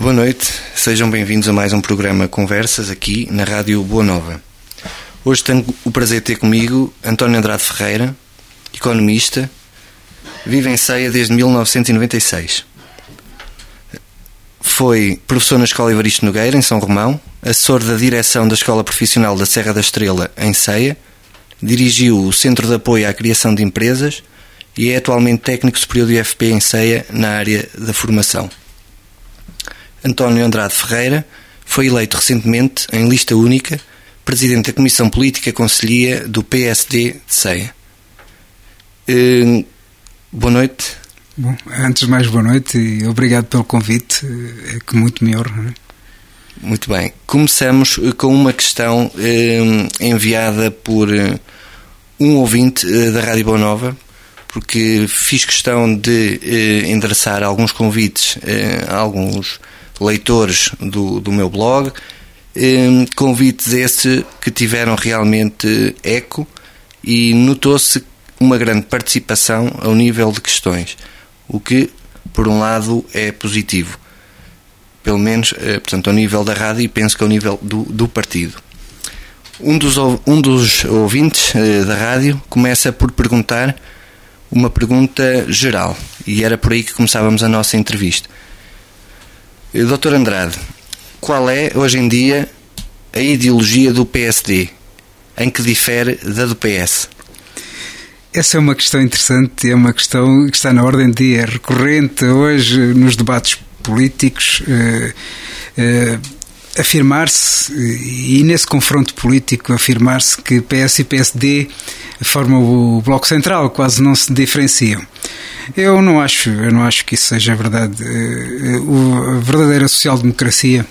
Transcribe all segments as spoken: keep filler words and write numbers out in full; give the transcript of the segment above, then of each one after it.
Boa noite, sejam bem-vindos a mais um programa Conversas aqui na Rádio Boa Nova. Hoje tenho o prazer de ter comigo António Andrade Ferreira, economista, vive em Ceia desde mil novecentos e noventa e seis. Foi professor na Escola Evaristo Nogueira, em São Romão, assessor da direção da Escola Profissional da Serra da Estrela, em Ceia, dirigiu o Centro de Apoio à Criação de Empresas e é atualmente técnico superior do I F P em Ceia, na área da formação. António Andrade Ferreira foi eleito recentemente, em lista única, presidente da Comissão Política e Conselhia do P S D de Ceia. Uh, boa noite. Bom, antes de mais, boa noite e obrigado pelo convite, é que muito me honra, não é? Muito bem. Começamos com uma questão uh, enviada por uh, um ouvinte uh, da Rádio Boa Nova, porque fiz questão de uh, endereçar alguns convites uh, a alguns leitores do, do meu blog, um, convites esses que tiveram realmente eco e notou-se uma grande participação ao nível de questões, o que, por um lado, é positivo, pelo menos, portanto, ao nível da rádio e penso que ao nível do, do partido. Um dos, um dos ouvintes da rádio começa por perguntar uma pergunta geral, e era por aí que começávamos a nossa entrevista. doutor Andrade, qual é, hoje em dia, a ideologia do P S D? Em que difere da do P S? Essa é uma questão interessante, é uma questão que está na ordem do dia, é recorrente hoje nos debates políticos, eh, eh, afirmar-se, e nesse confronto político, afirmar-se que P S e P S D formam o Bloco Central, quase não se diferenciam. Eu não acho, eu não acho que isso seja verdade. A verdadeira social-democracia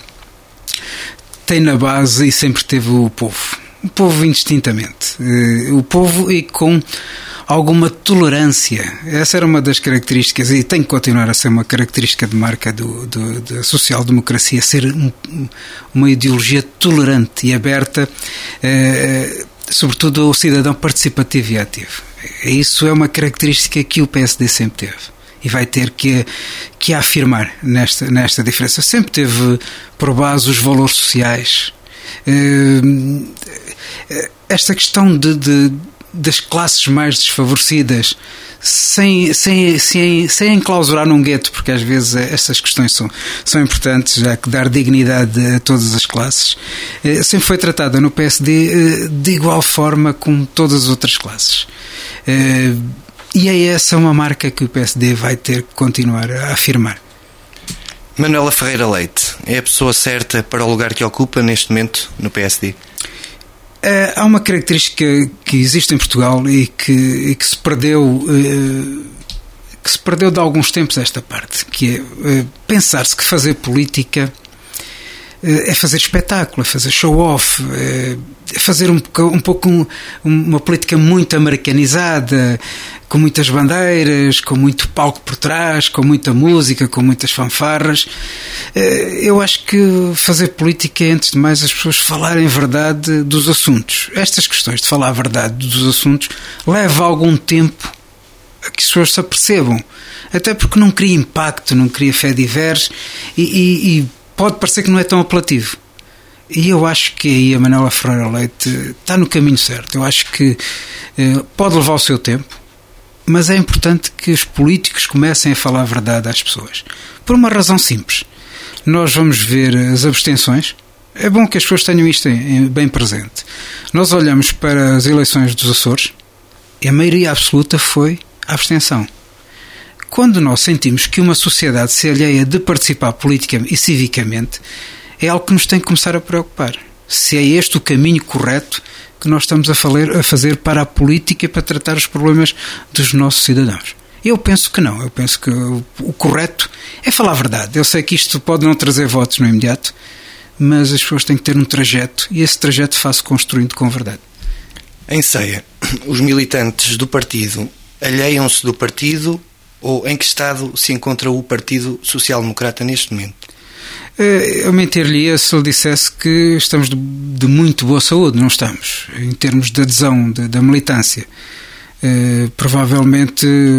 tem na base e sempre teve o povo. O povo indistintamente. O povo e com alguma tolerância. Essa era uma das características e tem que continuar a ser uma característica de marca do, do, da social-democracia, ser um, uma ideologia tolerante e aberta, eh, sobretudo ao cidadão participativo e ativo. Isso é uma característica que o P S D sempre teve e vai ter que, que afirmar nesta, nesta diferença. Sempre teve por base os valores sociais. Esta questão de, de, das classes mais desfavorecidas, sem, sem, sem, sem enclausurar num gueto, porque às vezes essas questões são, são importantes, já que dar dignidade a todas as classes, sempre foi tratada no P S D de igual forma como todas as outras classes. E é essa uma marca que o P S D vai ter que continuar a afirmar. Manuela Ferreira Leite é a pessoa certa para o lugar que ocupa neste momento no P S D? Há uma característica que existe em Portugal e que, e que se perdeu que se perdeu de alguns tempos esta parte, que é pensar-se que fazer política é fazer espetáculo, é fazer show-off, é fazer um, um pouco um, uma política muito americanizada, com muitas bandeiras, com muito palco por trás, com muita música, com muitas fanfarras. Eu acho que fazer política é, antes de mais, as pessoas falarem a verdade dos assuntos. Estas questões de falar a verdade dos assuntos leva algum tempo a que as pessoas se apercebam, até porque não cria impacto, não cria fé divers e, e, e pode parecer que não é tão apelativo. E eu acho que aí a Manuela Ferreira Leite está no caminho certo. Eu acho que eh, pode levar o seu tempo, mas é importante que os políticos comecem a falar a verdade às pessoas. Por uma razão simples. Nós vamos ver as abstenções. É bom que as pessoas tenham isto em, em, bem presente. Nós olhamos para as eleições dos Açores e a maioria absoluta foi a abstenção. Quando nós sentimos que uma sociedade se alheia de participar política e civicamente, é algo que nos tem que começar a preocupar. Se é este o caminho correto que nós estamos a fazer para a política e para tratar os problemas dos nossos cidadãos. Eu penso que não. Eu penso que o correto é falar a verdade. Eu sei que isto pode não trazer votos no imediato, mas as pessoas têm que ter um trajeto e esse trajeto faz-se construindo com verdade. Em Ceia, os militantes do partido alheiam-se do partido ou em que estado se encontra o Partido Social Democrata neste momento? Eu mentir-lhe se ele dissesse que estamos de, de muito boa saúde. Não estamos. Em termos de adesão de, da militância, eh, provavelmente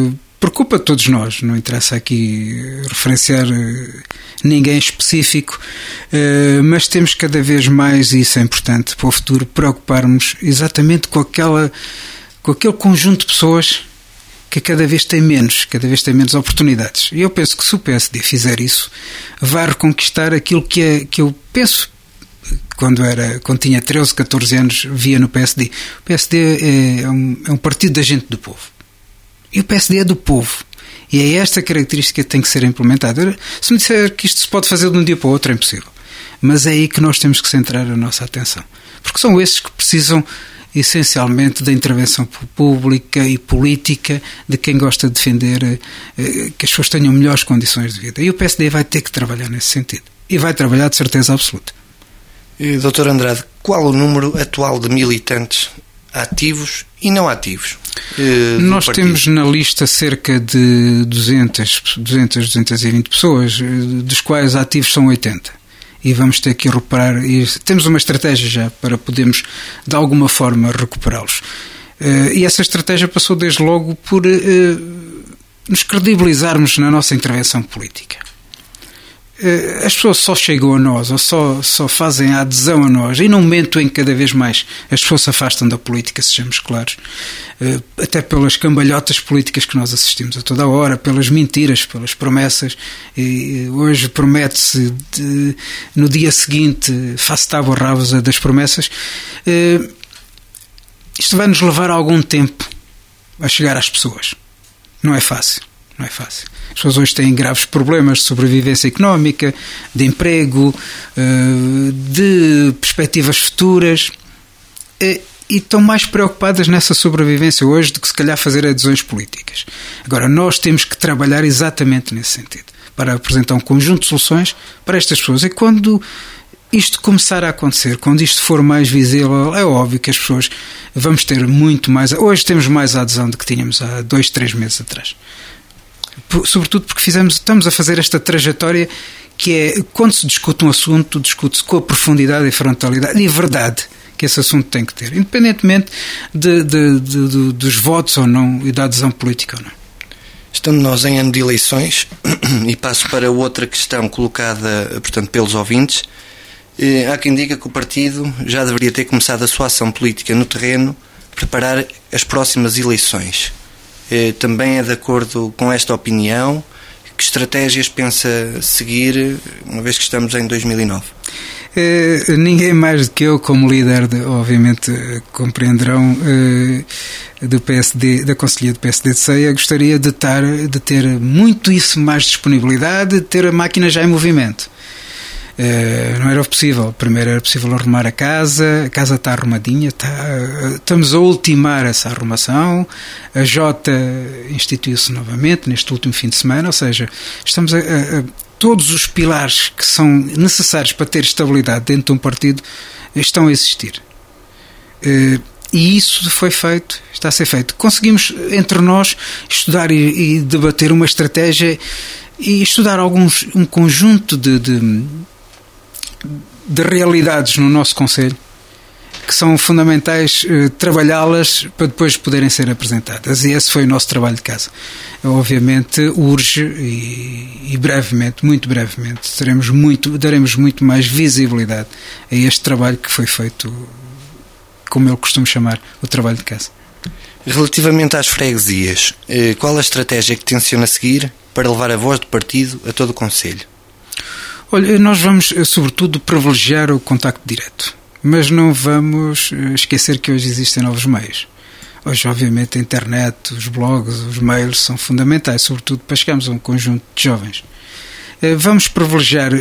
preocupa todos nós, não interessa aqui referenciar ninguém específico, mas temos cada vez mais, e isso é importante para o futuro, preocuparmos exatamente com aquela, com aquele conjunto de pessoas que cada vez tem menos, cada vez tem menos oportunidades. E eu penso que se o P S D fizer isso, vai reconquistar aquilo que, é, que eu penso, quando, era, quando tinha treze, catorze anos, via no P S D. O P S D é um, é um partido da gente do povo. E o P S D é do povo. E é esta característica que tem que ser implementada. Se me disser que isto se pode fazer de um dia para o outro, é impossível. Mas é aí que nós temos que centrar a nossa atenção. Porque são esses que precisam essencialmente da intervenção pública e política de quem gosta de defender eh, que as pessoas tenham melhores condições de vida. E o P S D vai ter que trabalhar nesse sentido. E vai trabalhar de certeza absoluta. E, doutor Andrade, qual o número atual de militantes ativos e não ativos? Eh, Nós partido? Temos na lista cerca de duzentas, duzentas, duzentas e vinte pessoas, dos quais ativos são oitenta. E vamos ter que recuperar, e temos uma estratégia já para podermos de alguma forma recuperá-los. E essa estratégia passou desde logo por nos credibilizarmos na nossa intervenção política. As pessoas só chegam a nós, ou só, só fazem a adesão a nós, e num momento em que cada vez mais as pessoas se afastam da política, sejamos claros, até pelas cambalhotas políticas que nós assistimos a toda a hora, pelas mentiras, pelas promessas, e hoje promete-se de, no dia seguinte face tábua rasa das promessas. Isto vai nos levar algum tempo a chegar às pessoas. Não é fácil. Não é fácil. As pessoas hoje têm graves problemas de sobrevivência económica, de emprego, de perspectivas futuras, e estão mais preocupadas nessa sobrevivência hoje do que se calhar fazer adesões políticas. Agora, nós temos que trabalhar exatamente nesse sentido, para apresentar um conjunto de soluções para estas pessoas. E quando isto começar a acontecer, quando isto for mais visível, é óbvio que as pessoas vamos ter muito mais... Hoje temos mais adesão do que tínhamos há dois, três meses atrás. Sobretudo porque fizemos, estamos a fazer esta trajetória que é, quando se discute um assunto, discute-se com a profundidade e frontalidade e verdade que esse assunto tem que ter, independentemente de, de, de, de, dos votos ou não e da adesão política ou não. Estamos nós em ano de eleições e passo para outra questão colocada, portanto, pelos ouvintes. Há quem diga que o partido já deveria ter começado a sua ação política no terreno, preparar as próximas eleições. Também é de acordo com esta opinião? Que estratégias pensa seguir, uma vez que estamos em dois mil e nove? Uh, ninguém mais do que eu, como líder, de, obviamente uh, compreenderão, uh, do P S D, da Conselhia do P S D de Ceia, gostaria de, tar, de ter muito isso mais disponibilidade, de ter a máquina já em movimento. Uh, não era possível. Primeiro era possível arrumar a casa, a casa está arrumadinha, está, uh, estamos a ultimar essa arrumação, a Jota instituiu-se novamente neste último fim de semana, ou seja, estamos a, a, a, todos os pilares que são necessários para ter estabilidade dentro de um partido estão a existir. Uh, e isso foi feito, está a ser feito. Conseguimos entre nós estudar e, e debater uma estratégia e estudar alguns, um conjunto de, de de realidades no nosso Conselho que são fundamentais, eh, trabalhá-las para depois poderem ser apresentadas, e esse foi o nosso trabalho de casa. Obviamente urge e, e brevemente, muito brevemente, teremos muito, daremos muito mais visibilidade a este trabalho que foi feito, como eu costumo chamar, o trabalho de casa. Relativamente às freguesias, qual a estratégia que tenciona seguir para levar a voz do partido a todo o Conselho? Olha, nós vamos, sobretudo, privilegiar o contacto direto, mas não vamos esquecer que hoje existem novos meios. Hoje, obviamente, a internet, os blogs, os mails são fundamentais, sobretudo para chegarmos a um conjunto de jovens. Vamos privilegiar,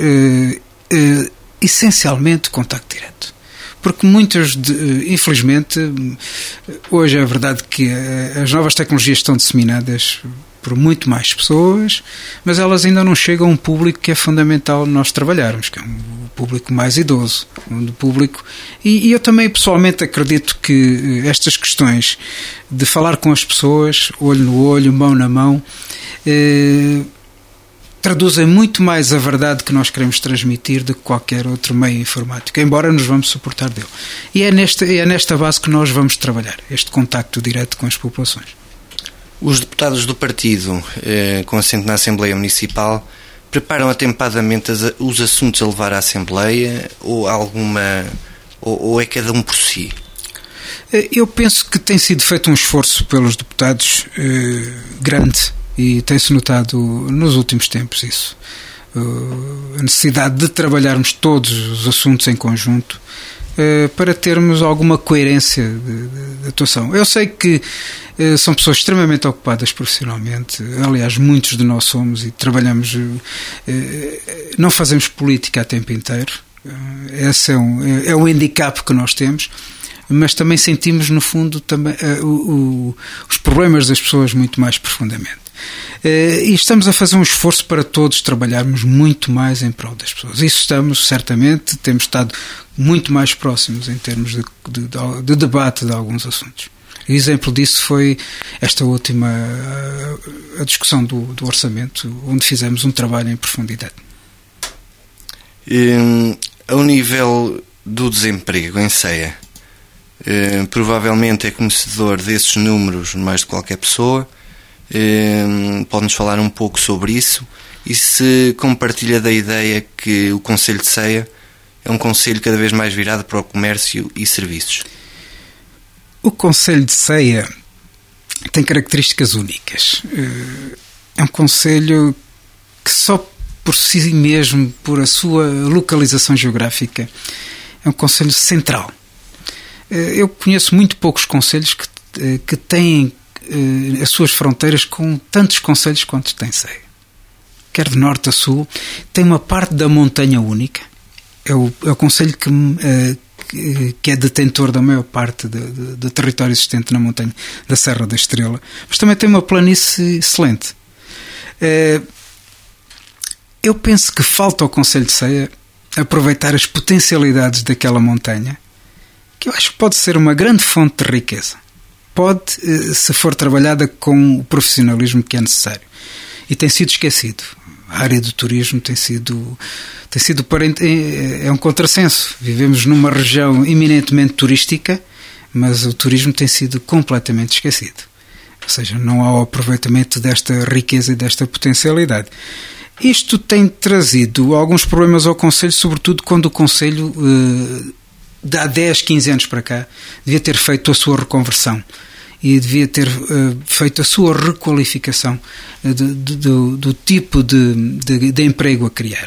essencialmente, o contacto direto. Porque muitos, de, infelizmente, hoje é verdade que as novas tecnologias estão disseminadas por muito mais pessoas, mas elas ainda não chegam a um público que é fundamental nós trabalharmos, que é um público mais idoso, um público, e, e eu também pessoalmente acredito que estas questões de falar com as pessoas, olho no olho, mão na mão, eh, traduzem muito mais a verdade que nós queremos transmitir do que qualquer outro meio informático, embora nos vamos suportar dele. E é nesta, é nesta base que nós vamos trabalhar, este contacto direto com as populações. Os deputados do partido, eh, com assento na Assembleia Municipal, preparam atempadamente as, os assuntos a levar à Assembleia ou alguma ou, ou é cada um por si? Eu penso que tem sido feito um esforço pelos deputados eh, grande, e tem-se notado nos últimos tempos isso. Uh, a necessidade de trabalharmos todos os assuntos em conjunto uh, para termos alguma coerência de, de, de atuação. Eu sei que uh, são pessoas extremamente ocupadas profissionalmente, aliás muitos de nós somos e trabalhamos, uh, não fazemos política a tempo inteiro, uh, esse é um, é um handicap que nós temos, mas também sentimos no fundo também, uh, o, o, os problemas das pessoas muito mais profundamente. Uh, e estamos a fazer um esforço para todos trabalharmos muito mais em prol das pessoas. Isso estamos, certamente, temos estado muito mais próximos em termos de, de, de debate de alguns assuntos. E exemplo disso foi esta última a discussão do, do orçamento, onde fizemos um trabalho em profundidade. Um, ao nível do desemprego em Ceia, um, provavelmente é conhecedor desses números mais de qualquer pessoa. Um, pode-nos falar um pouco sobre isso e se compartilha da ideia que o Concelho de Ceia é um concelho cada vez mais virado para o comércio e serviços. O Concelho de Ceia tem características únicas. É um concelho que só por si mesmo, por a sua localização geográfica, é um concelho central. Eu conheço muito poucos concelhos que, que têm as suas fronteiras com tantos concelhos quanto tem Ceia. Quer de norte a sul, tem uma parte da montanha única. É o, é o concelho que, que, que é detentor da maior parte do território existente na montanha da Serra da Estrela, mas também tem uma planície excelente. Eu penso que falta ao Concelho de Ceia aproveitar as potencialidades daquela montanha, que eu acho que pode ser uma grande fonte de riqueza. Pode, se for trabalhada com o profissionalismo que é necessário. E tem sido esquecido. A área do turismo tem sido, tem sido é um contrassenso. Vivemos numa região eminentemente turística, mas o turismo tem sido completamente esquecido. Ou seja, não há o aproveitamento desta riqueza e desta potencialidade. Isto tem trazido alguns problemas ao Concelho, sobretudo quando o Concelho, de há dez, quinze anos para cá, devia ter feito a sua reconversão e devia ter uh, feito a sua requalificação uh, de, de, do, do tipo de, de, de emprego a criar.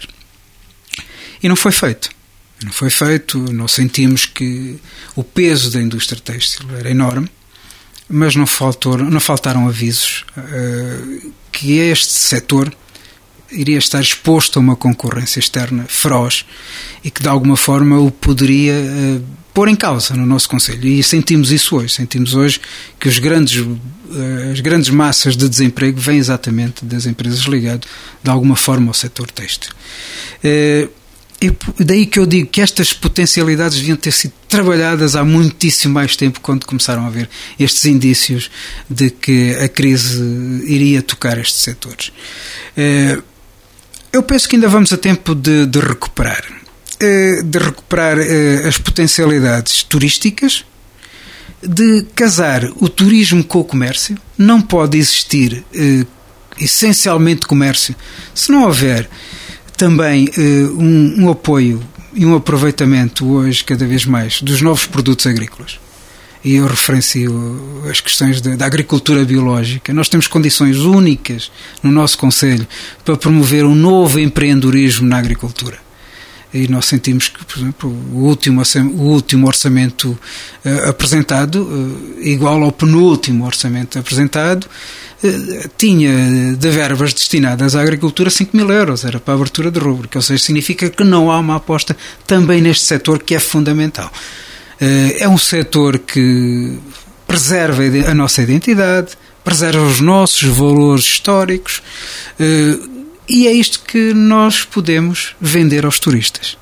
E não foi feito. Não foi feito. Nós sentimos que o peso da indústria têxtil era enorme, mas não, faltou, não faltaram avisos uh, que este setor iria estar exposto a uma concorrência externa feroz e que de alguma forma o poderia uh, pôr em causa no nosso Concelho. E sentimos isso hoje. Sentimos hoje que os grandes, uh, as grandes massas de desemprego vêm exatamente das empresas ligadas de alguma forma ao setor têxtil. Uh, e daí que eu digo que estas potencialidades deviam ter sido trabalhadas há muitíssimo mais tempo, quando começaram a haver estes indícios de que a crise iria tocar estes setores. Uh, Eu penso que ainda vamos a tempo de, de recuperar, de recuperar as potencialidades turísticas, de casar o turismo com o comércio. Não pode existir essencialmente comércio se não houver também um, um apoio e um aproveitamento hoje cada vez mais dos novos produtos agrícolas. E eu referencio as questões da, da agricultura biológica. Nós temos condições únicas no nosso Concelho para promover um novo empreendedorismo na agricultura. E nós sentimos que, por exemplo, o último, o último orçamento uh, apresentado, uh, igual ao penúltimo orçamento apresentado, uh, tinha de verbas destinadas à agricultura cinco mil euros. Era para a abertura de rúbrica. Ou seja, significa que não há uma aposta também neste setor que é fundamental. É um setor que preserva a nossa identidade, preserva os nossos valores históricos, e é isto que nós podemos vender aos turistas.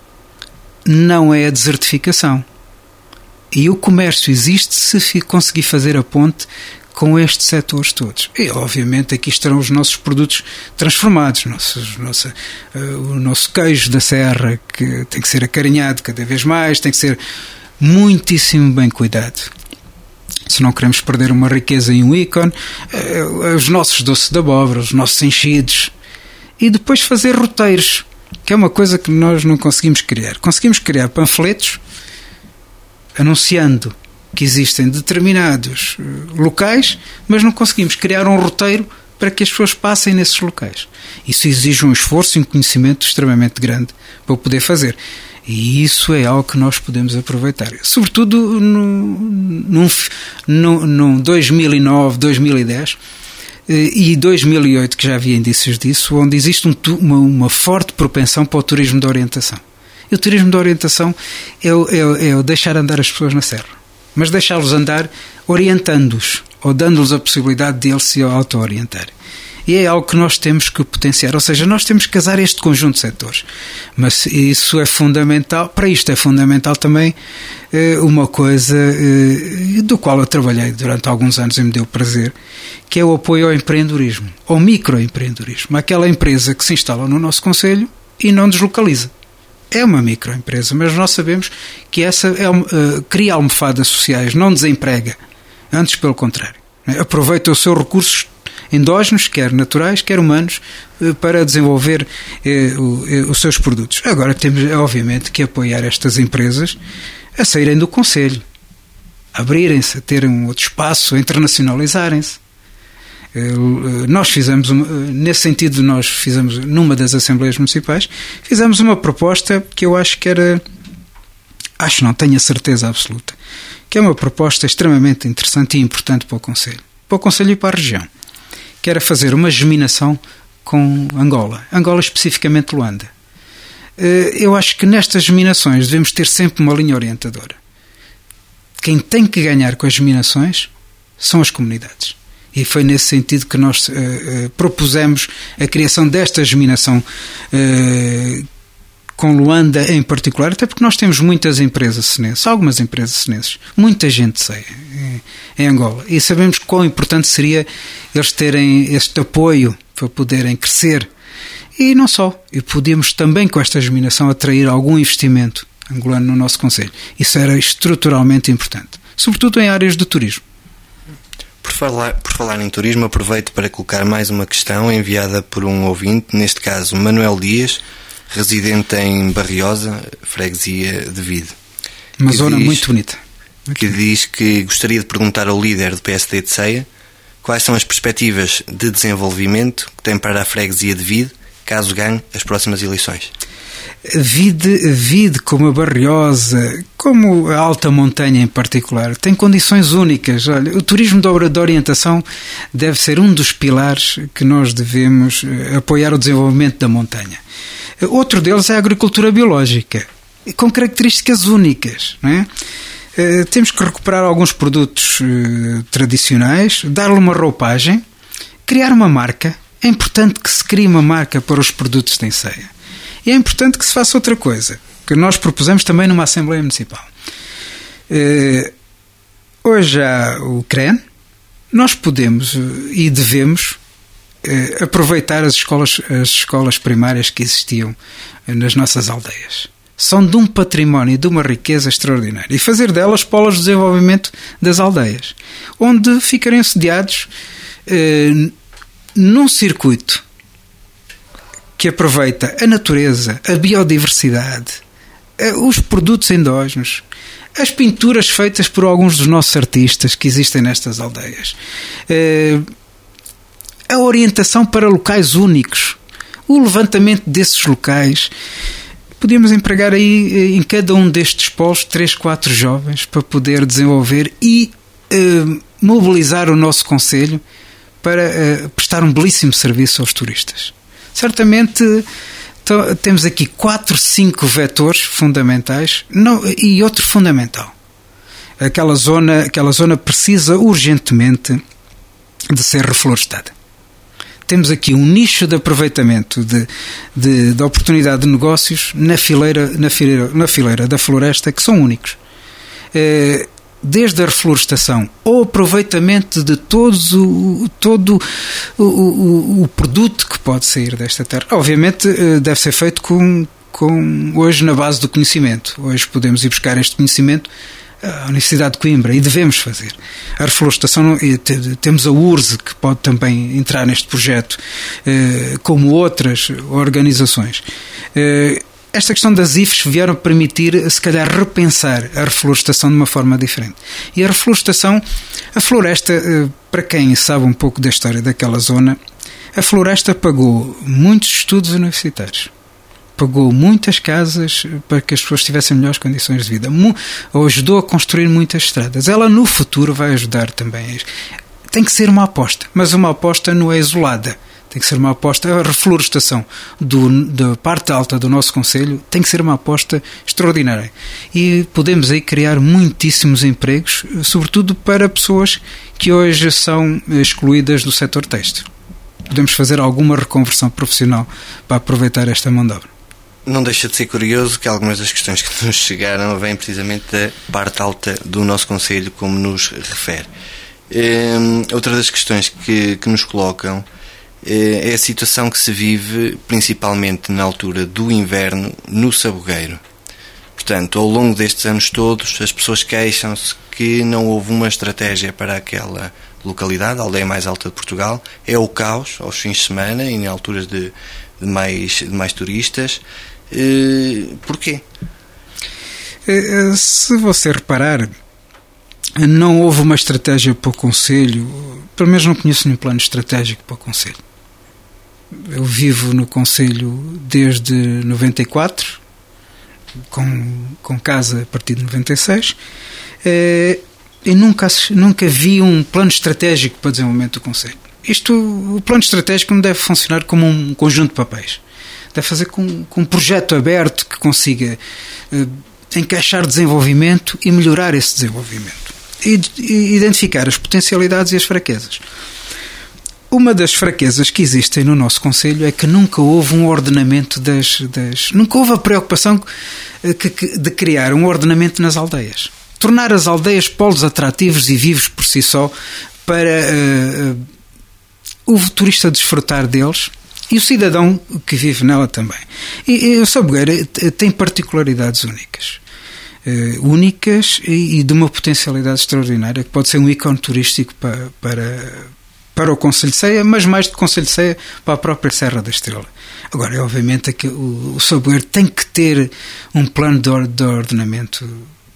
Não é a desertificação. E o comércio existe se conseguir fazer a ponte com estes setores todos. E, obviamente, aqui estarão os nossos produtos transformados, nossos, nossa, uh, o nosso queijo da serra, que tem que ser acarinhado cada vez mais, tem que ser muitíssimo bem cuidado. se não queremos perder uma riqueza e um ícone, os nossos doces de abóbora, os nossos enchidos, e depois fazer roteiros, que é uma coisa que nós não conseguimos criar. Conseguimos criar panfletos anunciando que existem determinados locais, mas não conseguimos criar um roteiro para que as pessoas passem nesses locais. Isso exige um esforço e um conhecimento extremamente grande para o poder fazer. E isso é algo que nós podemos aproveitar. Sobretudo no, no, no, no dois mil e nove, dois mil e dez e dois mil e oito, que já havia indícios disso, onde existe um, uma, uma forte propensão para o turismo de orientação. E o turismo de orientação é o, é, o, é o deixar andar as pessoas na serra, mas deixá-los andar orientando-os, ou dando-lhes a possibilidade de eles se auto-orientarem. E é algo que nós temos que potenciar, ou seja, nós temos que casar este conjunto de setores. Mas isso é fundamental, para isto é fundamental também uma coisa do qual eu trabalhei durante alguns anos e me deu prazer, que é o apoio ao empreendedorismo, ao microempreendedorismo, aquela empresa que se instala no nosso concelho e não deslocaliza. É uma microempresa, mas nós sabemos que essa é, uh, cria almofadas sociais, não desemprega, antes pelo contrário. Né? Aproveita os seus recursos endógenos, quer naturais, quer humanos, uh, para desenvolver uh, uh, os seus produtos. Agora temos, obviamente, que apoiar estas empresas a saírem do concelho, a abrirem-se, a terem um outro espaço, a internacionalizarem-se. Nós fizemos, nesse sentido, nós fizemos, numa das Assembleias Municipais, fizemos uma proposta que eu acho que era, acho não, tenho a certeza absoluta, que é uma proposta extremamente interessante e importante para o Concelho, para o Concelho e para a região, que era fazer uma geminação com Angola, Angola especificamente Luanda. Eu acho que nestas geminações devemos ter sempre uma linha orientadora. Quem tem que ganhar com as geminações são as comunidades. E foi nesse sentido que nós uh, uh, propusemos a criação desta geminação uh, com Luanda em particular, até porque nós temos muitas empresas senenses, algumas empresas senenses, muita gente sei, em, em Angola, e sabemos quão importante seria eles terem este apoio para poderem crescer. E não só, e podíamos também com esta geminação atrair algum investimento angolano no nosso concelho. Isso era estruturalmente importante, sobretudo em áreas de turismo. Por falar, por falar em turismo, aproveito para colocar mais uma questão enviada por um ouvinte, neste caso Manuel Dias, residente em Barriosa, freguesia de Vide. Uma zona diz, muito bonita. Que diz que gostaria de perguntar ao líder do P S D de Ceia quais são as perspectivas de desenvolvimento que tem para a freguesia de Vide, caso ganhe as próximas eleições. Vide, Vide como a Barriosa, como a Alta Montanha em particular, tem condições únicas. Olha, o turismo de orientação deve ser um dos pilares que nós devemos apoiar o desenvolvimento da montanha. Outro deles é a agricultura biológica, com características únicas, não é? Uh, temos que recuperar alguns produtos uh, tradicionais, dar-lhe uma roupagem, criar uma marca. É importante que se crie uma marca para os produtos de Ceia. E é importante que se faça outra coisa, que nós propusemos também numa Assembleia Municipal. Uh, hoje há o C R E N, nós podemos uh, e devemos uh, aproveitar as escolas, as escolas primárias que existiam uh, nas nossas aldeias. São de um património e de uma riqueza extraordinária. E fazer delas polos de desenvolvimento das aldeias, onde ficarem sediados uh, num circuito que aproveita a natureza, a biodiversidade, os produtos endógenos, as pinturas feitas por alguns dos nossos artistas que existem nestas aldeias, a orientação para locais únicos, o levantamento desses locais. Podíamos empregar aí em cada um destes polos três, quatro jovens para poder desenvolver e uh, mobilizar o nosso concelho para uh, prestar um belíssimo serviço aos turistas. Certamente t- temos aqui quatro, cinco vetores fundamentais não, e outro fundamental. Aquela zona, aquela zona precisa urgentemente de ser reflorestada. Temos aqui um nicho de aproveitamento de, de, de oportunidade de negócios na fileira, na, fileira, na fileira da floresta que são únicos. Desde a reflorestação ao aproveitamento de todos o, todo o, o, o produto que pode sair desta terra. Obviamente deve ser feito com, com, hoje na base do conhecimento. Hoje podemos ir buscar este conhecimento a Universidade de Coimbra, e devemos fazer. A reflorestação, temos a U R S S, que pode também entrar neste projeto, como outras organizações. Esta questão das I Fs vieram permitir, se calhar, repensar a reflorestação de uma forma diferente. E a reflorestação, a floresta, para quem sabe um pouco da história daquela zona, a floresta pagou muitos estudos universitários. Pagou muitas casas para que as pessoas tivessem melhores condições de vida. Ou ajudou a construir muitas estradas. Ela no futuro vai ajudar também. Tem que ser uma aposta, mas uma aposta não é isolada. Tem que ser uma aposta. A reflorestação do, da parte alta do nosso concelho tem que ser uma aposta extraordinária. E podemos aí criar muitíssimos empregos, sobretudo para pessoas que hoje são excluídas do setor têxtil. Podemos fazer alguma reconversão profissional para aproveitar esta mão de obra. Não deixa de ser curioso que algumas das questões que nos chegaram vêm precisamente da parte alta do nosso concelho, como nos refere. Hum, outra das questões que, que nos colocam é a situação que se vive principalmente na altura do inverno no Sabugueiro. Portanto, ao longo destes anos todos, as pessoas queixam-se que não houve uma estratégia para aquela localidade, a aldeia mais alta de Portugal. É o caos aos fins de semana e em alturas de, de, mais, de mais turistas. Uh, porquê? Se você reparar, não houve uma estratégia para o concelho. Pelo menos não conheço nenhum plano estratégico para o concelho. Eu vivo no concelho desde noventa e quatro, com, com casa a partir de noventa e seis, e nunca, nunca vi um plano estratégico para o desenvolvimento do concelho. Isto, o plano estratégico não deve funcionar como um conjunto de papéis. Deve fazer com, com um projeto aberto que consiga uh, encaixar desenvolvimento e melhorar esse desenvolvimento. E, e identificar as potencialidades e as fraquezas. Uma das fraquezas que existem no nosso concelho é que nunca houve um ordenamento das... das nunca houve a preocupação que, que, de criar um ordenamento nas aldeias. Tornar as aldeias polos atrativos e vivos por si só para uh, uh, o turista desfrutar deles e o cidadão que vive nela também. E, e o Sabugueiro tem particularidades únicas. Uh, únicas e, e de uma potencialidade extraordinária, que pode ser um ícone turístico para, para, para o Concelho de Ceia, mas mais do Concelho de Ceia, para a própria Serra da Estrela. Agora, obviamente, é que o, o Sabugueiro tem que ter um plano de, or, de ordenamento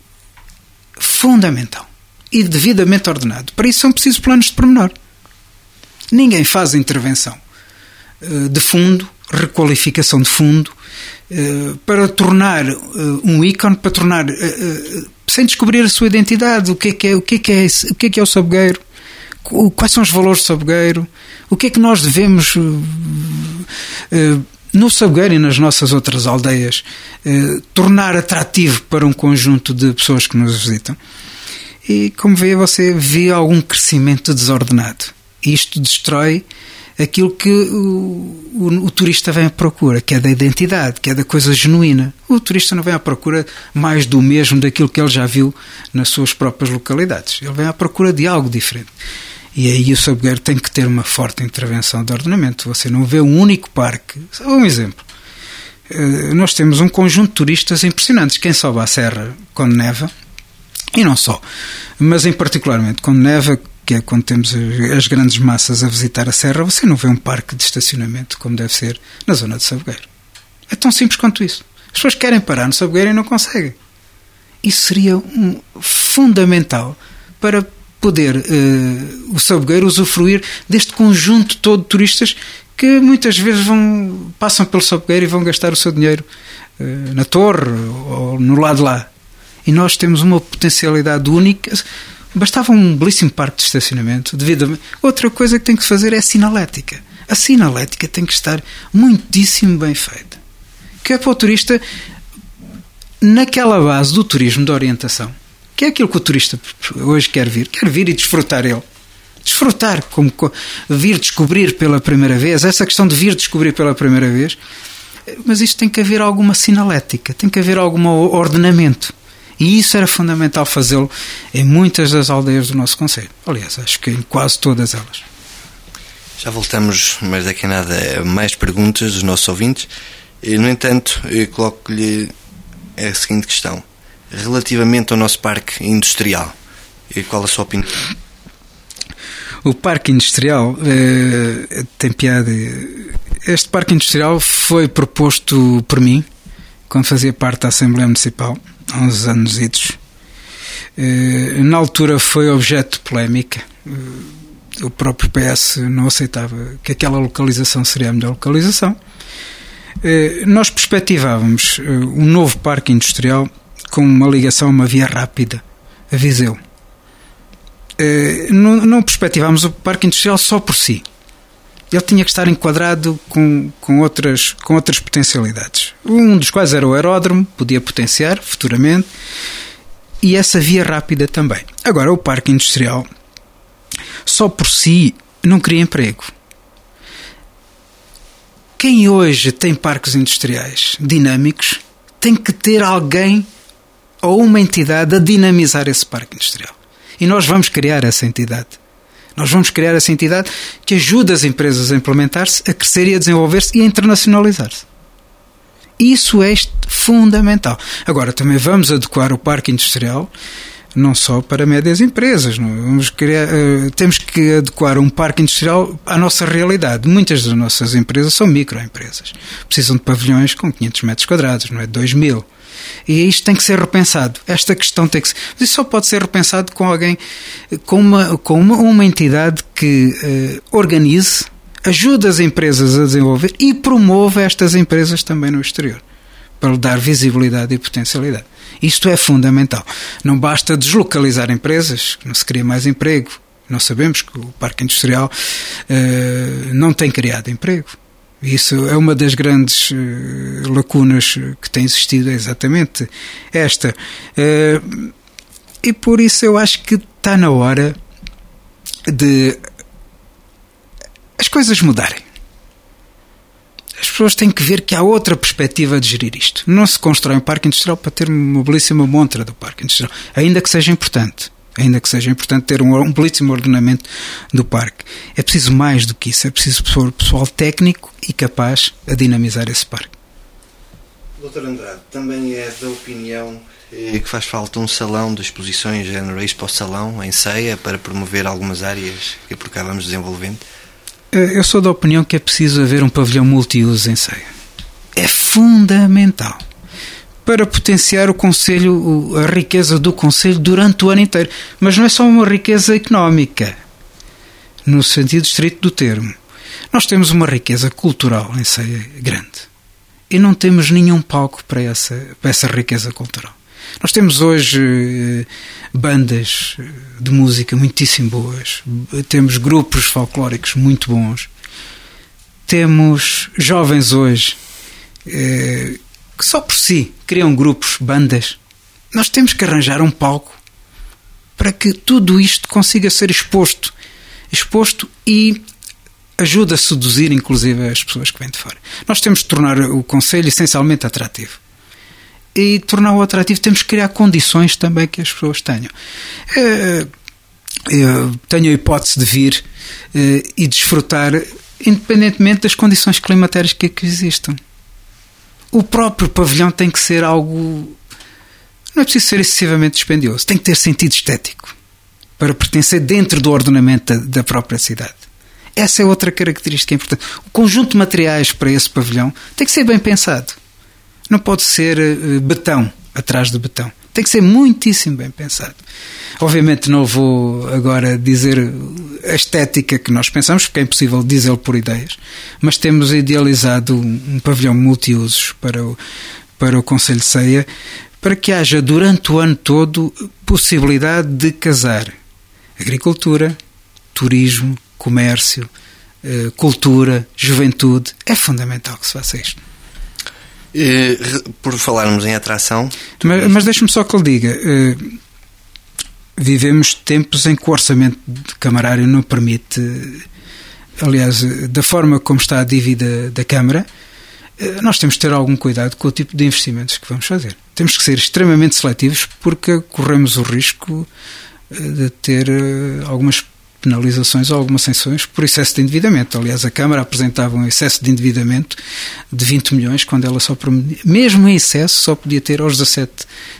fundamental e devidamente ordenado. Para isso são precisos planos de pormenor. Ninguém faz intervenção uh, de fundo, requalificação de fundo, uh, para tornar uh, um ícone, para tornar uh, uh, sem descobrir a sua identidade, o que é que é, o que é, que é, o que é, que é o Sabugueiro, quais são os valores do Sabugueiro, o que é que nós devemos uh, uh, no Sabugueiro e nas nossas outras aldeias uh, tornar atrativo para um conjunto de pessoas que nos visitam. E como vê, você vê algum crescimento desordenado. Isto destrói aquilo que o, o, o turista vem à procura, que é da identidade, que é da coisa genuína. O turista não vem à procura mais do mesmo daquilo que ele já viu nas suas próprias localidades. Ele vem à procura de algo diferente. E aí o Sabugueiro tem que ter uma forte intervenção de ordenamento. Você não vê um único parque. Um exemplo. Nós temos um conjunto de turistas impressionantes. Quem sobe à serra quando neva, e não só, mas em particularmente quando neva, que é quando temos as grandes massas a visitar a serra, você não vê um parque de estacionamento como deve ser na zona de Sabugueiro. É tão simples quanto isso. As pessoas querem parar no Sabugueiro e não conseguem. Isso seria um, fundamental para poder uh, o Sabugueiro usufruir deste conjunto todo de turistas que muitas vezes vão, passam pelo Sabugueiro e vão gastar o seu dinheiro uh, na torre ou no lado de lá. E nós temos uma potencialidade única. Bastava um belíssimo parque de estacionamento. Devidamente. Outra coisa que tem que fazer é a sinalética. A sinalética tem que estar muitíssimo bem feita. Que é para o turista, naquela base do turismo de orientação, que é aquilo que o turista hoje quer vir. Quer vir e desfrutar ele. Desfrutar, como vir descobrir pela primeira vez. Essa questão de vir descobrir pela primeira vez. Mas isto tem que haver alguma sinalética. Tem que haver algum ordenamento. E isso era fundamental fazê-lo em muitas das aldeias do nosso concelho. Aliás, acho que em quase todas elas. Já voltamos, mas daqui a nada, mais perguntas dos nossos ouvintes. No entanto, eu coloco-lhe a seguinte questão. relativamente ao nosso parque industrial. E qual a sua opinião? O parque industrial eh, tem piada. Este parque industrial foi proposto por mim quando fazia parte da Assembleia Municipal, há uns anos idos. Eh, na altura foi objeto de polémica. Eh, o próprio P S não aceitava que aquela localização seria a melhor localização. Eh, nós perspectivávamos eh, um novo parque industrial com uma ligação a uma via rápida a Viseu. Não, não perspectivámos o parque industrial só por si. Ele tinha que estar enquadrado com, com, outras, com outras potencialidades. Um dos quais era o aeródromo, podia potenciar futuramente, e essa via rápida também. Agora, o parque industrial só por si não cria emprego. Quem hoje tem parques industriais dinâmicos tem que ter alguém ou uma entidade a dinamizar esse parque industrial. E nós vamos criar essa entidade. Nós vamos criar essa entidade que ajuda as empresas a implementar-se, a crescer e a desenvolver-se e a internacionalizar-se. Isso é fundamental. Agora, também vamos adequar o parque industrial não só para médias empresas. Não? Vamos criar, uh, temos que adequar um parque industrial à nossa realidade. Muitas das nossas empresas são microempresas. Precisam de pavilhões com quinhentos metros quadrados, não é? dois mil. E isto tem que ser repensado. Esta questão tem que ser... Mas isso só pode ser repensado com alguém, com uma, com uma, uma entidade que uh, organize, ajude as empresas a desenvolver e promova estas empresas também no exterior, para lhe dar visibilidade e potencialidade. Isto é fundamental. Não basta deslocalizar empresas, não se cria mais emprego. Nós sabemos que o parque industrial uh, não tem criado emprego. Isso é uma das grandes uh, lacunas que tem existido, é exatamente esta. Uh, e por isso eu acho que está na hora de as coisas mudarem. As pessoas têm que ver que há outra perspectiva de gerir isto. Não se constrói um parque industrial para ter uma belíssima montra do parque industrial, ainda que seja importante. Ainda que seja importante ter um, um belíssimo ordenamento do parque. É preciso mais do que isso. É preciso pessoal técnico e capaz a dinamizar esse parque. doutor Andrade, também é da opinião que faz falta um salão de exposições género Expo Salão em Ceia para promover algumas áreas que por cá vamos desenvolvendo? Eu sou da opinião que é preciso haver um pavilhão multiuso em Ceia. É fundamental para potenciar o Conselho, a riqueza do Conselho durante o ano inteiro. Mas não é só uma riqueza económica, no sentido estrito do termo. Nós temos uma riqueza cultural em Ceia grande. E não temos nenhum palco para essa, para essa riqueza cultural. Nós temos hoje eh, bandas de música muitíssimo boas. Temos grupos folclóricos muito bons. Temos jovens hoje eh, que só por si criam grupos, bandas. Nós temos que arranjar um palco para que tudo isto consiga ser exposto. Exposto e ajuda a seduzir, inclusive, as pessoas que vêm de fora. Nós temos de tornar o Conselho essencialmente atrativo. E torná-lo atrativo temos que criar condições também que as pessoas tenham. Eu tenho a hipótese de vir e desfrutar independentemente das condições climatéricas que existam. O próprio pavilhão tem que ser algo... Não é preciso ser excessivamente dispendioso. Tem que ter sentido estético para pertencer dentro do ordenamento da, da própria cidade. Essa é outra característica importante. O conjunto de materiais para esse pavilhão tem que ser bem pensado. Não pode ser uh, betão atrás de betão. Tem que ser muitíssimo bem pensado. Obviamente não vou agora dizer a estética que nós pensamos, porque é impossível dizê-lo por ideias, mas temos idealizado um, um pavilhão multiusos para o, para o Conselho de Ceia, para que haja durante o ano todo possibilidade de casar agricultura, turismo, comércio, uh, cultura, juventude. É fundamental que se faça isto. Uh, por falarmos em atração... Mas, mas deixe-me só que lhe diga... Uh, vivemos tempos em que o orçamento camarário não permite... Aliás, da forma como está a dívida da Câmara, uh, nós temos de ter algum cuidado com o tipo de investimentos que vamos fazer. Temos que ser extremamente seletivos, porque corremos o risco uh, de ter uh, algumas penalizações ou algumas sanções por excesso de endividamento. Aliás, a Câmara apresentava um excesso de endividamento de vinte milhões, quando ela só, mesmo em excesso, só podia ter aos dezassete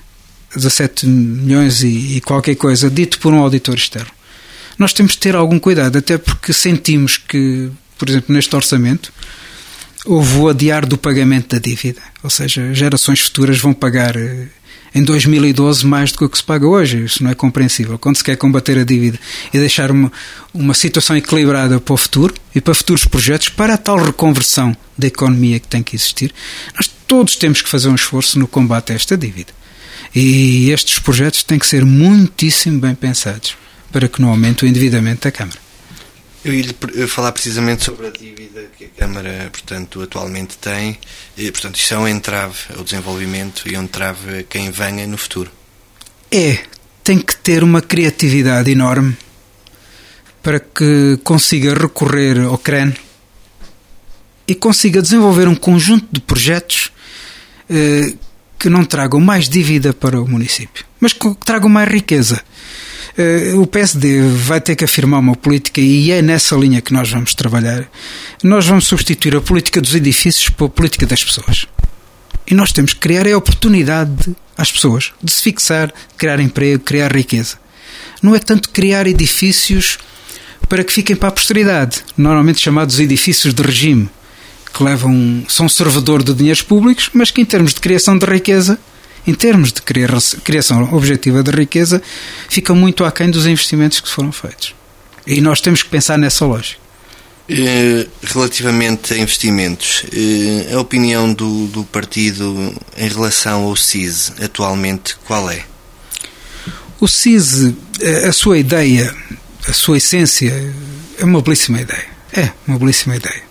dezassete milhões e, e qualquer coisa, dito por um auditor externo. Nós temos de ter algum cuidado, até porque sentimos que, por exemplo, neste orçamento, houve o adiar do pagamento da dívida. Ou seja, gerações futuras vão pagar em dois mil e doze mais do que o que se paga hoje. Isso não é compreensível. Quando se quer combater a dívida e deixar uma, uma situação equilibrada para o futuro e para futuros projetos, para a tal reconversão da economia que tem que existir, nós todos temos que fazer um esforço no combate a esta dívida. E estes projetos têm que ser muitíssimo bem pensados para que não aumente o endividamento da Câmara. Eu ia-lhe falar precisamente sobre a dívida que a Câmara, portanto, atualmente tem. E, portanto, isto é um entrave ao desenvolvimento e um entrave a quem venha no futuro. É, tem que ter uma criatividade enorme para que consiga recorrer ao C R E N e consiga desenvolver um conjunto de projetos eh, que não tragam mais dívida para o município, mas que tragam mais riqueza. O P S D vai ter que afirmar uma política e é nessa linha que nós vamos trabalhar. Nós vamos substituir a política dos edifícios pela política das pessoas. E nós temos que criar a oportunidade às pessoas de se fixar, criar emprego, criar riqueza. Não é tanto criar edifícios para que fiquem para a posteridade, normalmente chamados edifícios de regime, que levam, são servidor de dinheiros públicos, mas que em termos de criação de riqueza, em termos de criação objetiva de riqueza, ficam muito aquém dos investimentos que foram feitos. E nós temos que pensar nessa lógica. Relativamente a investimentos, a opinião do, do partido em relação ao C I S atualmente, qual é? O C I S, a sua ideia, a sua essência, é uma belíssima ideia. É uma belíssima ideia.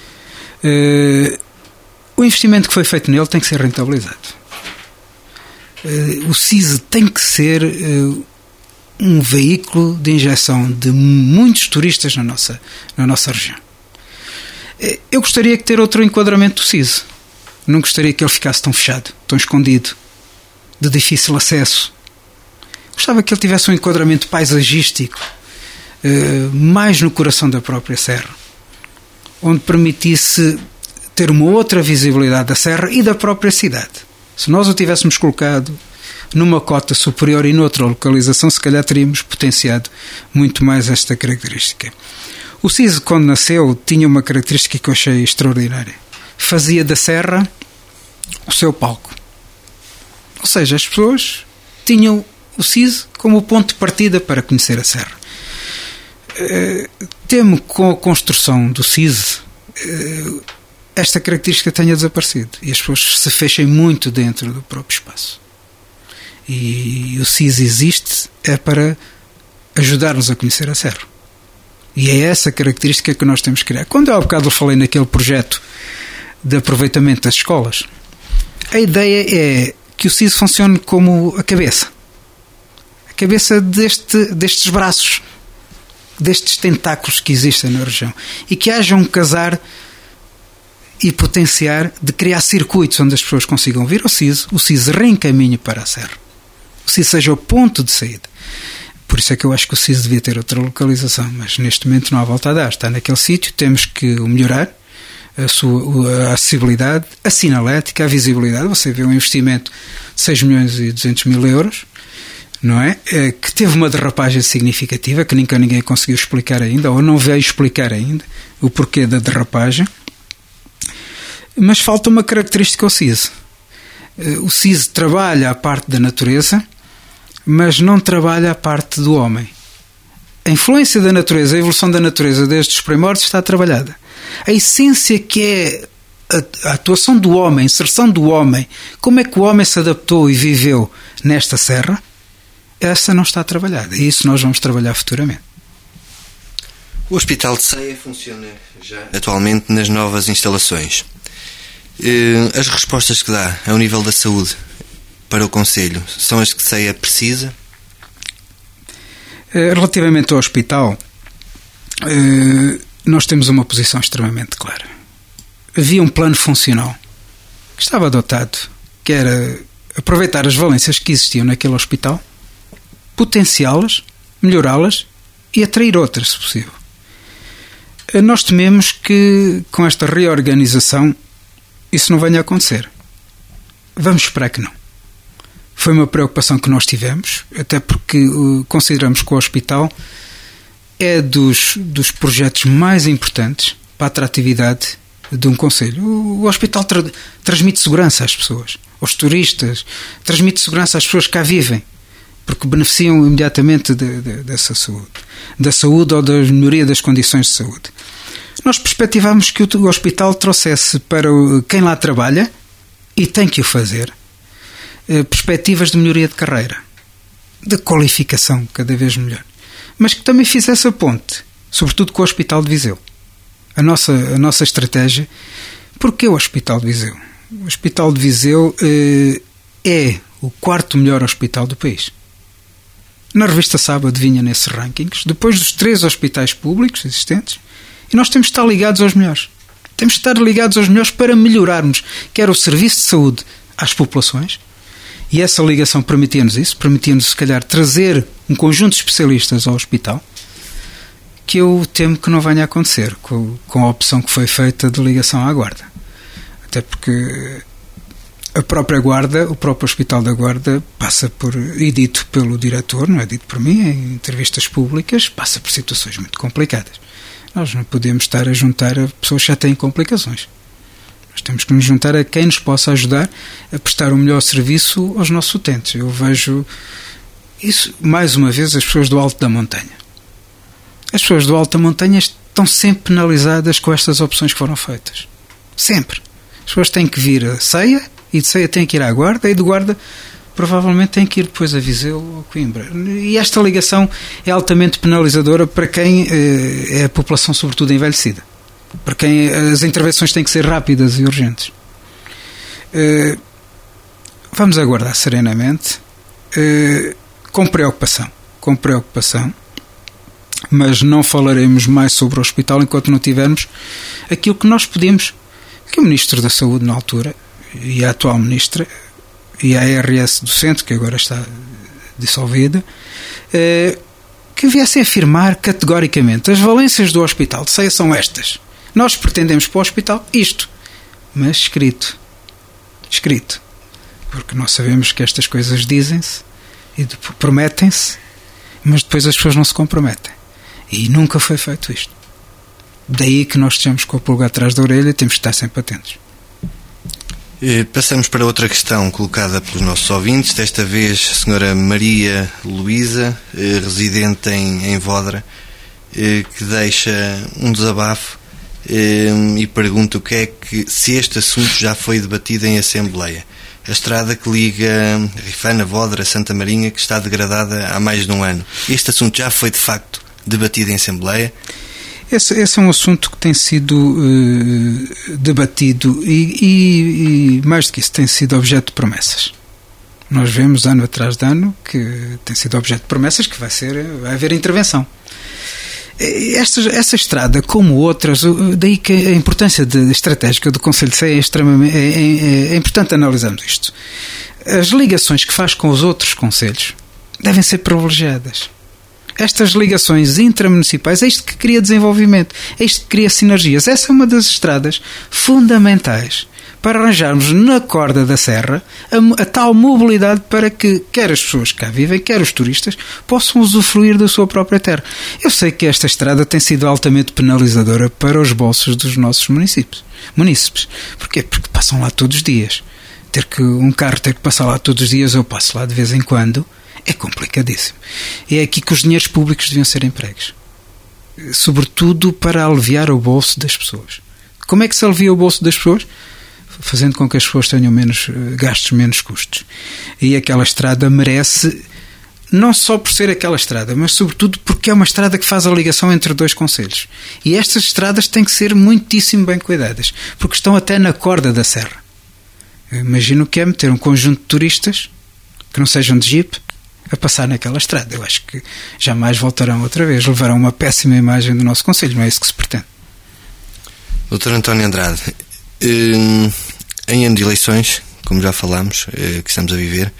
O investimento que foi feito nele tem que ser rentabilizado. Uh, o C I S tem que ser uh, um veículo de injeção de muitos turistas na nossa, na nossa região. Uh, eu gostaria de ter outro enquadramento do C I S. Não gostaria que ele ficasse tão fechado, tão escondido, de difícil acesso. Gostava que ele tivesse um enquadramento paisagístico, uh, mais no coração da própria serra, onde permitisse ter uma outra visibilidade da serra e da própria cidade. Se nós o tivéssemos colocado numa cota superior e noutra localização, se calhar teríamos potenciado muito mais esta característica. O C I S, quando nasceu, tinha uma característica que eu achei extraordinária. Fazia da serra o seu palco. Ou seja, as pessoas tinham o C I S como o ponto de partida para conhecer a serra. Uh, temo que com a construção do C I S uh, esta característica tenha desaparecido e as pessoas se fechem muito dentro do próprio espaço. E o C I S existe é para ajudar-nos a conhecer a serra. E é essa característica que nós temos que criar. Quando eu há bocado falei naquele projeto de aproveitamento das escolas, a ideia é que o C I S funcione como a cabeça. A cabeça deste, destes braços, destes tentáculos que existem na região. E que haja um casar e potenciar de criar circuitos onde as pessoas consigam vir ao C I S, o C I S reencaminhe para a serra. O C I S seja o ponto de saída. Por isso é que eu acho que o C I S devia ter outra localização, mas neste momento não há volta a dar. Está naquele sítio, temos que o melhorar, a sua a acessibilidade, a sinalética, a visibilidade. Você vê um investimento de seis milhões e duzentos mil euros, não é? É, que teve uma derrapagem significativa, que nunca ninguém conseguiu explicar ainda, ou não veio explicar ainda o porquê da derrapagem. Mas falta uma característica ao C I S. O C I S trabalha a parte da natureza, mas não trabalha a parte do homem. A influência da natureza, a evolução da natureza desde os primórdios está trabalhada. A essência que é a, a atuação do homem, a inserção do homem, como é que o homem se adaptou e viveu nesta serra, essa não está trabalhada. E isso nós vamos trabalhar futuramente. O Hospital de Ceia funciona já atualmente nas novas instalações. As respostas que dá ao nível da saúde para o Conselho são as que Ceia precisa? Relativamente ao hospital, nós temos uma posição extremamente clara. Havia um plano funcional que estava adotado, que era aproveitar as valências que existiam naquele hospital, potenciá-las, melhorá-las e atrair outras, se possível. Nós tememos que com esta reorganização isso não venha a acontecer. Vamos esperar que não. Foi uma preocupação que nós tivemos, até porque uh, consideramos que o hospital é dos, dos projetos mais importantes para a atratividade de um concelho. O, o hospital tra- transmite segurança às pessoas, aos turistas, transmite segurança às pessoas que cá vivem, porque beneficiam imediatamente de, de, dessa saúde, da saúde ou da melhoria das condições de saúde. Nós perspectivámos que o hospital trouxesse para quem lá trabalha, e tem que o fazer, perspectivas de melhoria de carreira, de qualificação cada vez melhor, mas que também fizesse a ponte, sobretudo com o Hospital de Viseu. A nossa, a nossa estratégia. Porquê o Hospital de Viseu? O Hospital de Viseu eh, é o quarto melhor hospital do país. Na revista Sábado vinha nesses rankings, depois dos três hospitais públicos existentes, e nós temos de estar ligados aos melhores. Temos de estar ligados aos melhores para melhorarmos, quer o serviço de saúde às populações, e essa ligação permitia-nos isso, permitia-nos, se calhar, trazer um conjunto de especialistas ao hospital, que eu temo que não venha a acontecer com, com a opção que foi feita de ligação à Guarda. Até porque a própria Guarda, o próprio Hospital da Guarda, passa por, e dito pelo diretor, não é dito por mim, em entrevistas públicas, passa por situações muito complicadas. Nós não podemos estar a juntar a pessoas que já têm complicações. Nós temos que nos juntar a quem nos possa ajudar a prestar o melhor serviço aos nossos utentes. Eu vejo isso, mais uma vez, as pessoas do Alto da Montanha. As pessoas do Alto da Montanha estão sempre penalizadas com estas opções que foram feitas. Sempre. As pessoas têm que vir a Ceia, e de Ceia têm que ir à Guarda, e de Guarda provavelmente têm que ir depois a Viseu ou Coimbra. E esta ligação é altamente penalizadora para quem eh, é a população, sobretudo envelhecida. Para quem as intervenções têm que ser rápidas e urgentes. Eh, vamos aguardar serenamente, eh, com preocupação. Com preocupação. Mas não falaremos mais sobre o hospital enquanto não tivermos aquilo que nós pedimos, que o Ministro da Saúde na altura, e a atual Ministra, e a A R S do Centro, que agora está dissolvida, eh, que viessem afirmar categoricamente: as valências do Hospital de Ceia são estas. Nós pretendemos para o hospital isto, mas escrito. Escrito. Porque nós sabemos que estas coisas dizem-se e prometem-se, mas depois as pessoas não se comprometem. E nunca foi feito isto. Daí que nós estejamos com a pulga atrás da orelha e temos que estar sempre atentos. Passamos para outra questão colocada pelos nossos ouvintes, desta vez a senhora Maria Luísa, residente em, em Vodra, que deixa um desabafo e pergunta o que é que, se este assunto já foi debatido em Assembleia. A estrada que liga Rifana, Vodra, Santa Marinha, que está degradada há mais de um ano. Este assunto já foi de facto debatido em Assembleia? Esse, esse é um assunto que tem sido uh, debatido e, e, e, mais do que isso, tem sido objeto de promessas. Nós vemos ano atrás de ano que tem sido objeto de promessas que vai, ser, vai haver intervenção. Esta, essa estrada, como outras, daí que a importância de, estratégica do Concelho de Ceia é extremamente é, é, é importante analisarmos isto. As ligações que faz com os outros concelhos devem ser privilegiadas. Estas ligações intramunicipais é isto que cria desenvolvimento, é isto que cria sinergias. Essa é uma das estradas fundamentais para arranjarmos na corda da serra a, a tal mobilidade para que quer as pessoas que cá vivem, quer os turistas, possam usufruir da sua própria terra. Eu sei que esta estrada tem sido altamente penalizadora para os bolsos dos nossos municípios. munícipes. Porquê? Porque passam lá todos os dias. Ter que um carro ter que passar lá todos os dias, eu passo lá de vez em quando, é complicadíssimo. E é aqui que os dinheiros públicos deviam ser empregos. Sobretudo para aliviar o bolso das pessoas. Como é que se alivia o bolso das pessoas? Fazendo com que as pessoas tenham menos gastos, menos custos. E aquela estrada merece, não só por ser aquela estrada, mas sobretudo porque é uma estrada que faz a ligação entre dois concelhos. E estas estradas têm que ser muitíssimo bem cuidadas, porque estão até na corda da serra. Eu imagino que é meter um conjunto de turistas que não sejam de Jeep a passar naquela estrada. Eu acho que jamais voltarão outra vez. Levarão uma péssima imagem do nosso concelho. Não é isso que se pretende. doutor António Andrade, em ano de eleições, como já falámos, que estamos a viver,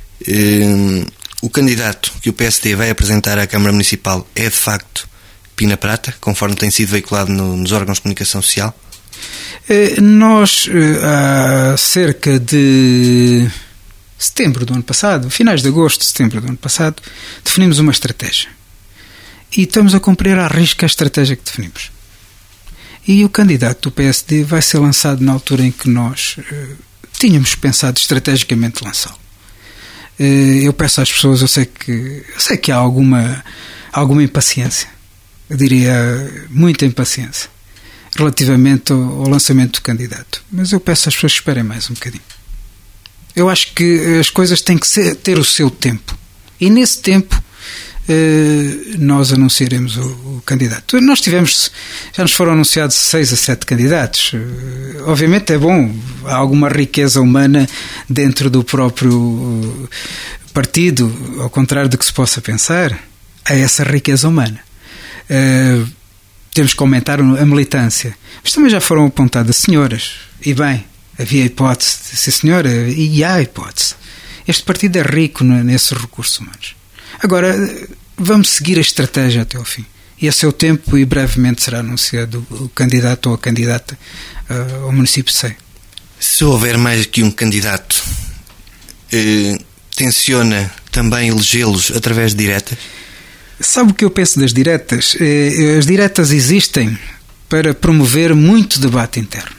o candidato que o P S D vai apresentar à Câmara Municipal é de facto Pina Prata, conforme tem sido veiculado nos órgãos de comunicação social? Nós, há cerca de setembro do ano passado, finais de agosto, setembro do ano passado, definimos uma estratégia. E estamos a cumprir à risca a estratégia que definimos. E o candidato do P S D vai ser lançado na altura em que nós uh, tínhamos pensado estrategicamente lançá-lo. Uh, eu peço às pessoas, eu sei que, eu sei que há alguma, alguma impaciência, eu diria muita impaciência, relativamente ao, ao lançamento do candidato. Mas eu peço às pessoas que esperem mais um bocadinho. Eu acho que as coisas têm que ser, ter o seu tempo. E nesse tempo nós anunciaremos o, o candidato. Nós tivemos, já nos foram anunciados seis a sete candidatos. Obviamente é bom, há alguma riqueza humana dentro do próprio partido, ao contrário do que se possa pensar, há essa riqueza humana. Uh, temos que aumentar a militância. Mas também já foram apontadas senhoras, e bem, havia hipótese, sim senhora, e há hipótese. Este partido é rico nesses recursos humanos. Agora, vamos seguir a estratégia até ao fim. E a seu tempo, e brevemente será anunciado o candidato ou a candidata uh, ao município de Ceia. Se houver mais que um candidato, eh, tenciona também elegê-los através de diretas? Sabe o que eu penso das diretas? Eh, as diretas existem para promover muito debate interno.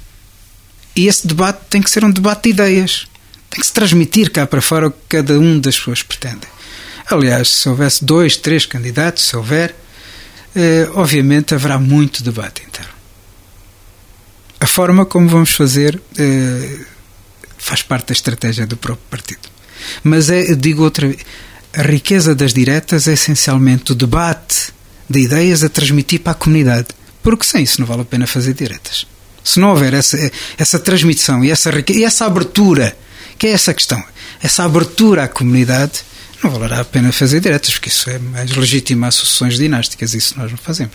E esse debate tem que ser um debate de ideias. Tem que se transmitir cá para fora o que cada um das pessoas pretende. Aliás, se houvesse dois, três candidatos, se houver, eh, obviamente haverá muito debate interno. A forma como vamos fazer eh, faz parte da estratégia do próprio partido. Mas é, eu digo outra vez, a riqueza das diretas é essencialmente o debate de ideias a transmitir para a comunidade. Porque sem isso não vale a pena fazer diretas. Se não houver essa, essa transmissão e essa, riqueza, e essa abertura, que é essa questão, essa abertura à comunidade, não valerá a pena fazer diretas, porque isso é mais legítimo às sucessões dinásticas, isso nós não fazemos.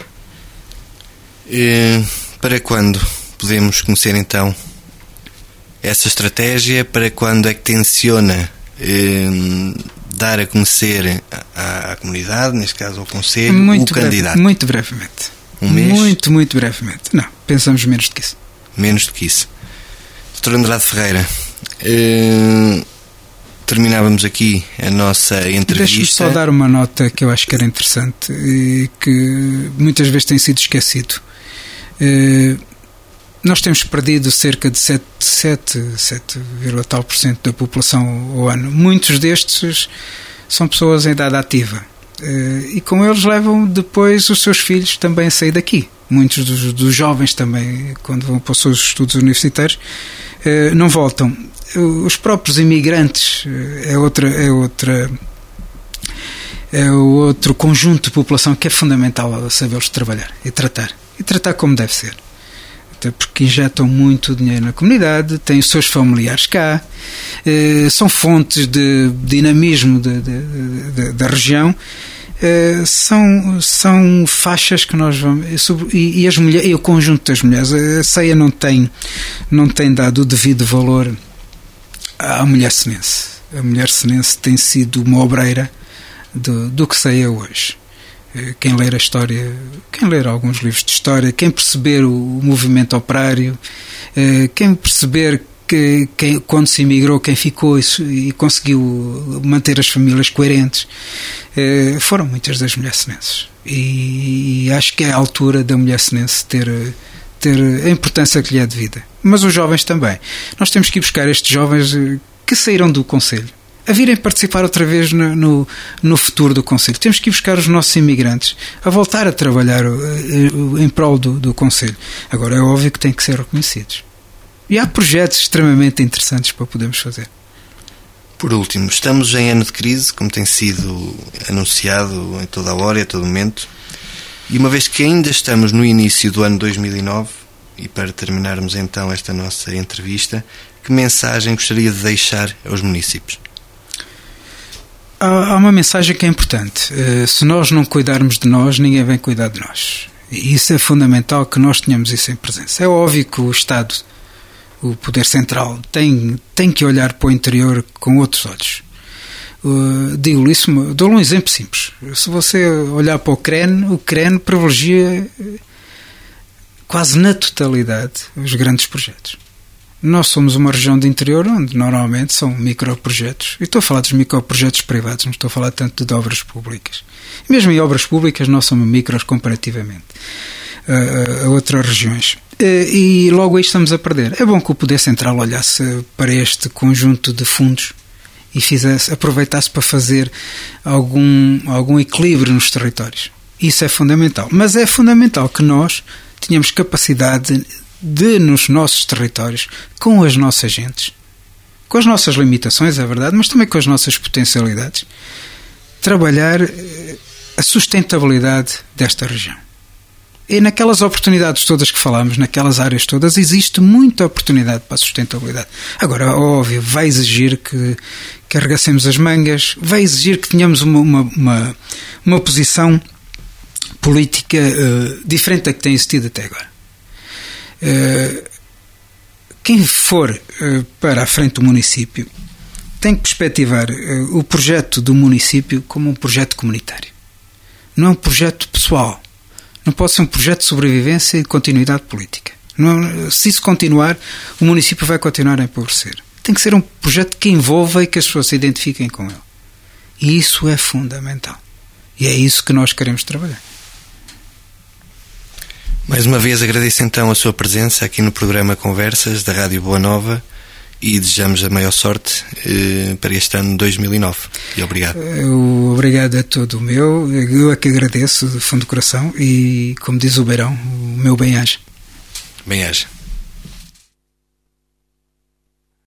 E para quando podemos conhecer então essa estratégia? Para quando é que tenciona eh, dar a conhecer à, à comunidade, neste caso ao Conselho, muito o breve, candidato? Muito brevemente. Um mês? Muito, muito brevemente. Não, pensamos menos do que isso. Menos do que isso. doutor Andrade Ferreira, eh, terminávamos aqui a nossa entrevista. Deixe-me só dar uma nota que eu acho que era interessante e que muitas vezes tem sido esquecido. Nós temos perdido cerca de sete, sete, sete, tal por cento da população ao ano. Muitos destes são pessoas em idade ativa e com eles levam depois os seus filhos também a sair daqui. Muitos dos, dos jovens também, quando vão para os seus estudos universitários, não voltam. Os próprios imigrantes é outra, é outra é outro conjunto de população que é fundamental sabê-los trabalhar e tratar e tratar como deve ser, até porque injetam muito dinheiro na comunidade, têm os seus familiares cá, são fontes de dinamismo de, de, de, da região. Uh, são, são faixas que nós vamos e, e, as mulheres, e o conjunto das mulheres. A Ceia não tem, não tem dado o devido valor à mulher senense. A mulher senense tem sido uma obreira do, do que Ceia hoje. Uh, quem ler a história, quem ler alguns livros de história, quem perceber o, o movimento operário, uh, quem perceber que quem, quando se imigrou, quem ficou e, e conseguiu manter as famílias coerentes, eh, foram muitas das mulheres senenses. E, e acho que é a altura da mulher senense ter, ter a importância que lhe é devida. Mas os jovens também. Nós temos que ir buscar estes jovens que saíram do Conselho a virem participar outra vez no, no, no futuro do Conselho. Temos que ir buscar os nossos imigrantes a voltar a trabalhar em prol do, do Conselho. Agora é óbvio que têm que ser reconhecidos. E há projetos extremamente interessantes para podermos fazer. Por último, estamos em ano de crise, como tem sido anunciado em toda a hora e a todo momento, e uma vez que ainda estamos no início do ano dois mil e nove, e para terminarmos então esta nossa entrevista, que mensagem gostaria de deixar aos municípios? Há uma mensagem que é importante. Se nós não cuidarmos de nós, ninguém vem cuidar de nós. E isso é fundamental que nós tenhamos isso em presença. É óbvio que o Estado, o poder central, tem, tem que olhar para o interior com outros olhos. Uh, digo isso, dou-lhe um exemplo simples. Se você olhar para o C R E N, o C R E N privilegia quase na totalidade os grandes projetos. Nós somos uma região de interior onde normalmente são microprojetos. E estou a falar dos microprojetos privados, não estou a falar tanto de obras públicas. E mesmo em obras públicas nós somos micros comparativamente a, a outras regiões. E logo aí estamos a perder. É bom que o Poder Central olhasse para este conjunto de fundos e fizesse, aproveitasse para fazer algum, algum equilíbrio nos territórios. Isso é fundamental. Mas é fundamental que nós tenhamos capacidade de, nos nossos territórios, com as nossas gentes, com as nossas limitações, é verdade, mas também com as nossas potencialidades, trabalhar a sustentabilidade desta região. E naquelas oportunidades todas que falamos, naquelas áreas todas, existe muita oportunidade para a sustentabilidade. Agora, óbvio, vai exigir que, que arregacemos as mangas, vai exigir que tenhamos uma, uma, uma, uma posição política uh, diferente da que tem existido até agora. Uh, quem for uh, para a frente do município tem que perspectivar uh, o projeto do município como um projeto comunitário. Não é um projeto pessoal. Não pode ser um projeto de sobrevivência e de continuidade política. Não, se isso continuar, o município vai continuar a empobrecer. Tem que ser um projeto que envolva e que as pessoas se identifiquem com ele. E isso é fundamental. E é isso que nós queremos trabalhar. Mais uma vez agradeço então a sua presença aqui no programa Conversas da Rádio Boa Nova e desejamos a maior sorte eh, para este ano dois mil e nove. E obrigado. O obrigado é todo o meu. Eu é que agradeço de fundo do coração e, como diz o Beirão, o meu bem-aja. Bem-aja.